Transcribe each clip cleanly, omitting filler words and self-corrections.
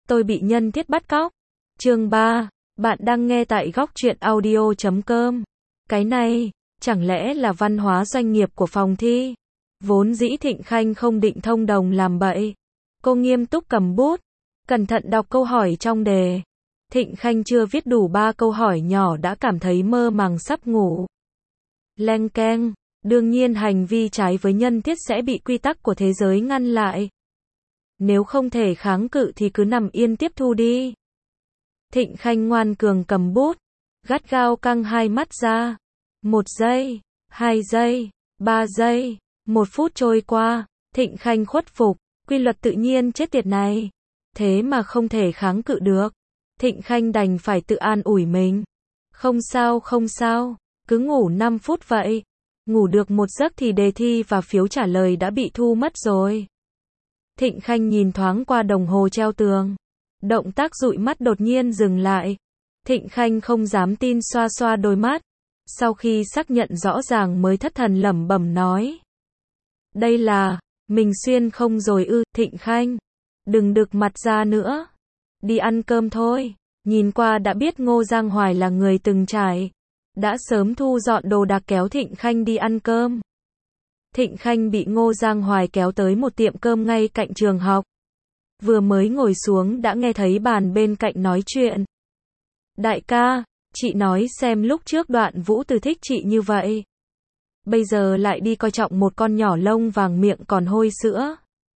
Tôi bị nhân thiết bắt cóc. Chương 3. Bạn đang nghe tại góc truyện audio.com. Cái này, chẳng lẽ là văn hóa doanh nghiệp của phòng thi? Vốn dĩ Thịnh Khanh không định thông đồng làm bậy. Cô nghiêm túc cầm bút, cẩn thận đọc câu hỏi trong đề. Thịnh Khanh chưa viết đủ 3 câu hỏi nhỏ đã cảm thấy mơ màng sắp ngủ. Leng keng, đương nhiên hành vi trái với nhân thiết sẽ bị quy tắc của thế giới ngăn lại. Nếu không thể kháng cự thì cứ nằm yên tiếp thu đi. Thịnh Khanh ngoan cường cầm bút, gắt gao căng hai mắt ra. 1 giây, 2 giây, 3 giây, 1 phút trôi qua, Thịnh Khanh khuất phục, quy luật tự nhiên chết tiệt này. Thế mà không thể kháng cự được. Thịnh Khanh đành phải tự an ủi mình. Không sao không sao, cứ ngủ 5 phút vậy. Ngủ được 1 giấc thì đề thi và phiếu trả lời đã bị thu mất rồi. Thịnh Khanh nhìn thoáng qua đồng hồ treo tường. Động tác dụi mắt đột nhiên dừng lại. Thịnh Khanh không dám tin xoa xoa đôi mắt. Sau khi xác nhận rõ ràng mới thất thần lẩm bẩm nói. Đây là, mình xuyên không rồi ư, Thịnh Khanh. Đừng đực mặt ra nữa. Đi ăn cơm thôi. Nhìn qua đã biết Ngô Giang Hoài là người từng trải. Đã sớm thu dọn đồ đạc kéo Thịnh Khanh đi ăn cơm. Thịnh Khanh bị Ngô Giang Hoài kéo tới một tiệm cơm ngay cạnh trường học. Vừa mới ngồi xuống đã nghe thấy bàn bên cạnh nói chuyện. Đại ca, chị nói xem lúc trước Đoạn Vũ Từ thích chị như vậy. Bây giờ lại đi coi trọng một con nhỏ lông vàng miệng còn hôi sữa.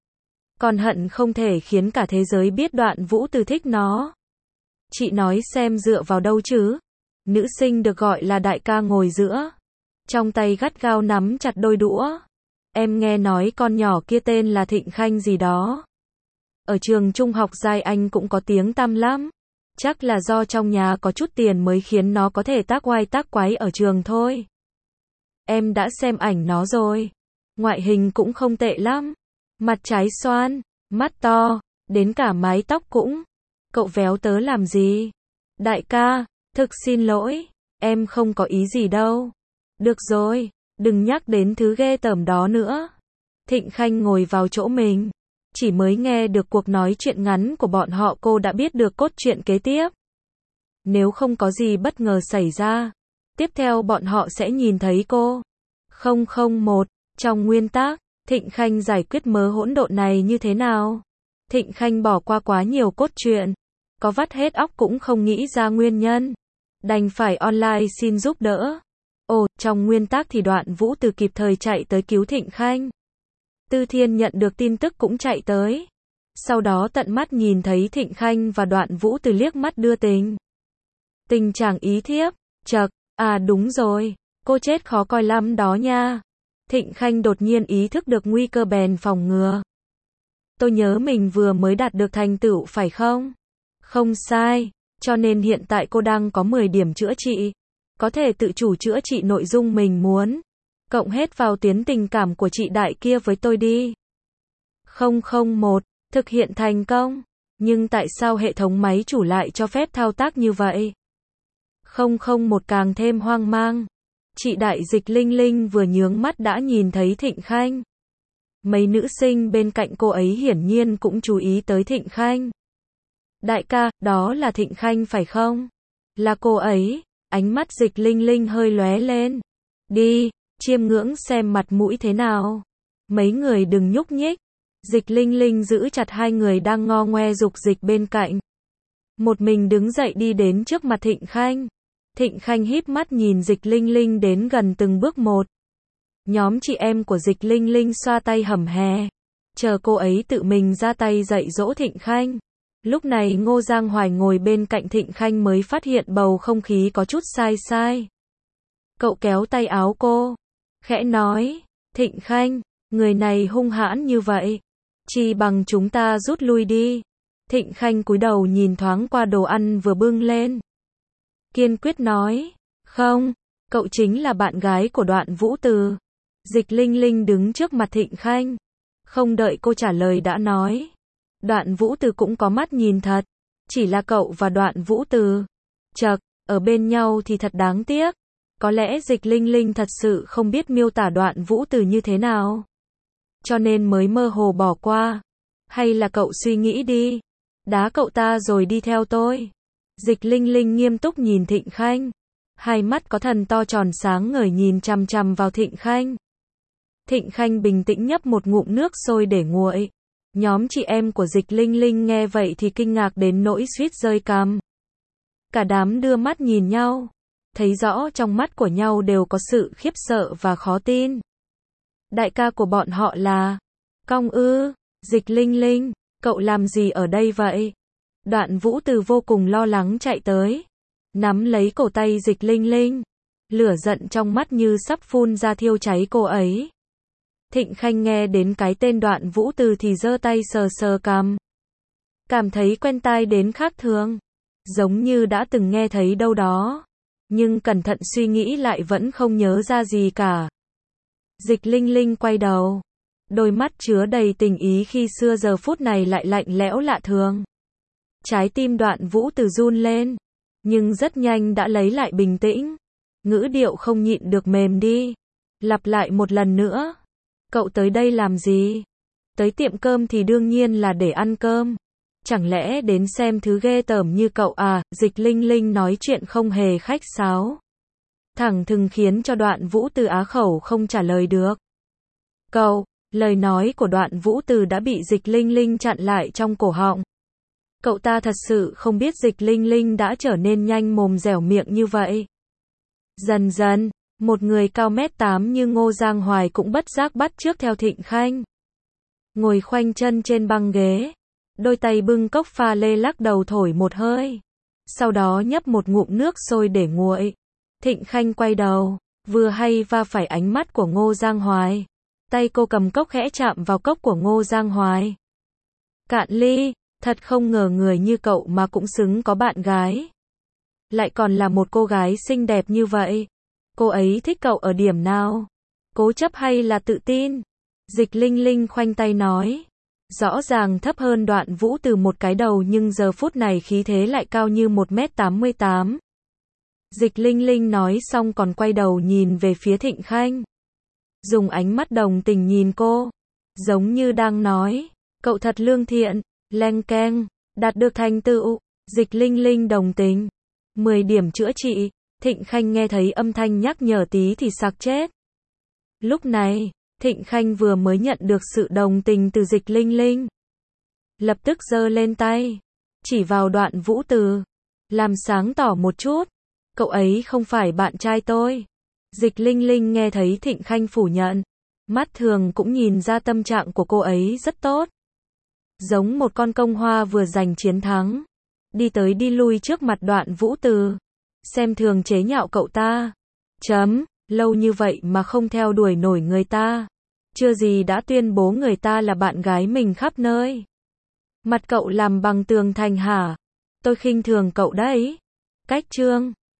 Còn hận không thể khiến cả thế giới biết Đoạn Vũ Từ thích nó. Chị nói xem dựa vào đâu chứ? Nữ sinh được gọi là đại ca ngồi giữa. Trong tay gắt gao nắm chặt đôi đũa. Em nghe nói con nhỏ kia tên là Thịnh Khanh gì đó. Ở trường trung học Giai Anh cũng có tiếng tăm lắm. Chắc là do trong nhà có chút tiền mới khiến nó có thể tác oai tác quái ở trường thôi. Em đã xem ảnh nó rồi. Ngoại hình cũng không tệ lắm. Mặt trái xoan, mắt to, đến cả mái tóc cũng. Cậu véo tớ làm gì? Đại ca, thực xin lỗi, em không có ý gì đâu. Được rồi, đừng nhắc đến thứ ghê tởm đó nữa. Thịnh Khanh ngồi vào chỗ mình. Chỉ mới nghe được cuộc nói chuyện ngắn của bọn họ cô đã biết được cốt truyện kế tiếp. Nếu không có gì bất ngờ xảy ra, tiếp theo bọn họ sẽ nhìn thấy cô. 001, trong nguyên tắc, Thịnh Khanh giải quyết mớ hỗn độn này như thế nào? Thịnh Khanh bỏ qua quá nhiều cốt truyện, có vắt hết óc cũng không nghĩ ra nguyên nhân. Đành phải online xin giúp đỡ. Ồ, trong nguyên tắc thì Đoạn Vũ Từ kịp thời chạy tới cứu Thịnh Khanh. Tư Thiên nhận được tin tức cũng chạy tới. Sau đó tận mắt nhìn thấy Thịnh Khanh và Đoạn Vũ Từ liếc mắt đưa tình. Tình chàng ý thiếp, chậc, à đúng rồi, cô chết khó coi lắm đó nha. Thịnh Khanh đột nhiên ý thức được nguy cơ bèn phòng ngừa. Tôi nhớ mình vừa mới đạt được thành tựu phải không? Không sai, cho nên hiện tại cô đang có 10 điểm chữa trị. Có thể tự chủ chữa trị nội dung mình muốn. Cộng hết vào tuyến tình cảm của chị đại kia với tôi đi. 001, thực hiện thành công. Nhưng tại sao hệ thống máy chủ lại cho phép thao tác như vậy? 001 càng thêm hoang mang. Chị đại Dịch Linh Linh vừa nhướng mắt đã nhìn thấy Thịnh Khanh. Mấy nữ sinh bên cạnh cô ấy hiển nhiên cũng chú ý tới Thịnh Khanh. Đại ca, đó là Thịnh Khanh phải không? Là cô ấy. Ánh mắt Dịch Linh Linh hơi lóe lên. Đi, chiêm ngưỡng xem mặt mũi thế nào. Mấy người đừng nhúc nhích. Dịch Linh Linh giữ chặt hai người đang ngo ngoe dục dịch bên cạnh. Một mình đứng dậy đi đến trước mặt Thịnh Khanh. Thịnh Khanh híp mắt nhìn Dịch Linh Linh đến gần từng bước một. Nhóm chị em của Dịch Linh Linh xoa tay hầm hè. Chờ cô ấy tự mình ra tay dạy dỗ Thịnh Khanh. Lúc này Ngô Giang Hoài ngồi bên cạnh Thịnh Khanh mới phát hiện bầu không khí có chút sai sai. Cậu kéo tay áo cô, khẽ nói, Thịnh Khanh, người này hung hãn như vậy. Chi bằng chúng ta rút lui đi. Thịnh Khanh cúi đầu nhìn thoáng qua đồ ăn vừa bưng lên. Kiên quyết nói, không, cậu chính là bạn gái của Đoạn Vũ Từ. Dịch Linh Linh đứng trước mặt Thịnh Khanh. Không đợi cô trả lời đã nói. Đoạn Vũ Từ cũng có mắt nhìn thật. Chỉ là cậu và Đoạn Vũ Từ. Chậc, ở bên nhau thì thật đáng tiếc. Có lẽ Dịch Linh Linh thật sự không biết miêu tả Đoạn Vũ Từ như thế nào. Cho nên mới mơ hồ bỏ qua. Hay là cậu suy nghĩ đi. Đá cậu ta rồi đi theo tôi. Dịch Linh Linh nghiêm túc nhìn Thịnh Khanh. Hai mắt có thần to tròn sáng ngời nhìn chằm chằm vào Thịnh Khanh. Thịnh Khanh bình tĩnh nhấp một ngụm nước sôi để nguội. Nhóm chị em của Dịch Linh Linh nghe vậy thì kinh ngạc đến nỗi suýt rơi cằm. Cả đám đưa mắt nhìn nhau. Thấy rõ trong mắt của nhau đều có sự khiếp sợ và khó tin. Đại ca của bọn họ là Cong ư? Dịch Linh Linh, cậu làm gì ở đây vậy? Đoạn Vũ Từ vô cùng lo lắng chạy tới. Nắm lấy cổ tay Dịch Linh Linh. Lửa giận trong mắt như sắp phun ra thiêu cháy cô ấy. Thịnh Khanh nghe đến cái tên Đoạn Vũ Từ thì giơ tay sờ sờ cằm. Cảm thấy quen tai đến khác thường. Giống như đã từng nghe thấy đâu đó. Nhưng cẩn thận suy nghĩ lại vẫn không nhớ ra gì cả. Dịch Linh Linh quay đầu. Đôi mắt chứa đầy tình ý khi xưa giờ phút này lại lạnh lẽo lạ thường. Trái tim Đoạn Vũ Từ run lên. Nhưng rất nhanh đã lấy lại bình tĩnh. Ngữ điệu không nhịn được mềm đi. Lặp lại một lần nữa. Cậu tới đây làm gì? Tới tiệm cơm thì đương nhiên là để ăn cơm. Chẳng lẽ đến xem thứ ghê tởm như cậu à? Dịch Linh Linh nói chuyện không hề khách sáo. Thẳng thừng khiến cho Đoạn Vũ Từ á khẩu không trả lời được. Cậu, lời nói của Đoạn Vũ Từ đã bị Dịch Linh Linh chặn lại trong cổ họng. Cậu ta thật sự không biết Dịch Linh Linh đã trở nên nhanh mồm dẻo miệng như vậy. Dần dần, một người cao 1m8 như Ngô Giang Hoài cũng bất giác bắt chước theo Thịnh Khanh. Ngồi khoanh chân trên băng ghế. Đôi tay bưng cốc pha lê lắc đầu thổi một hơi. Sau đó nhấp một ngụm nước sôi để nguội. Thịnh Khanh quay đầu, vừa hay va phải ánh mắt của Ngô Giang Hoài. Tay cô cầm cốc khẽ chạm vào cốc của Ngô Giang Hoài. Cạn ly, thật không ngờ người như cậu mà cũng xứng có bạn gái. Lại còn là một cô gái xinh đẹp như vậy. Cô ấy thích cậu ở điểm nào? Cố chấp hay là tự tin? Dịch Linh Linh khoanh tay nói. Rõ ràng thấp hơn Đoạn Vũ Từ một cái đầu nhưng giờ phút này khí thế lại cao như 1m88. Dịch Linh Linh nói xong còn quay đầu nhìn về phía Thịnh Khanh. Dùng ánh mắt đồng tình nhìn cô. Giống như đang nói, cậu thật lương thiện, leng keng, đạt được thành tựu. Dịch Linh Linh đồng tình. 10 điểm chữa trị. Thịnh Khanh nghe thấy âm thanh nhắc nhở tí thì sặc chết. Lúc này, Thịnh Khanh vừa mới nhận được sự đồng tình từ Dịch Linh Linh. Lập tức giơ lên tay. Chỉ vào Đoạn Vũ Từ. Làm sáng tỏ một chút. Cậu ấy không phải bạn trai tôi. Dịch Linh Linh nghe thấy Thịnh Khanh phủ nhận. Mắt thường cũng nhìn ra tâm trạng của cô ấy rất tốt. Giống một con công hoa vừa giành chiến thắng. Đi tới đi lui trước mặt Đoạn Vũ Từ. Xem thường chế nhạo cậu ta. Lâu như vậy mà không theo đuổi nổi người ta. Chưa gì đã tuyên bố người ta là bạn gái mình khắp nơi. Mặt cậu làm bằng tường thành hả? Tôi khinh thường cậu đấy. Cách chương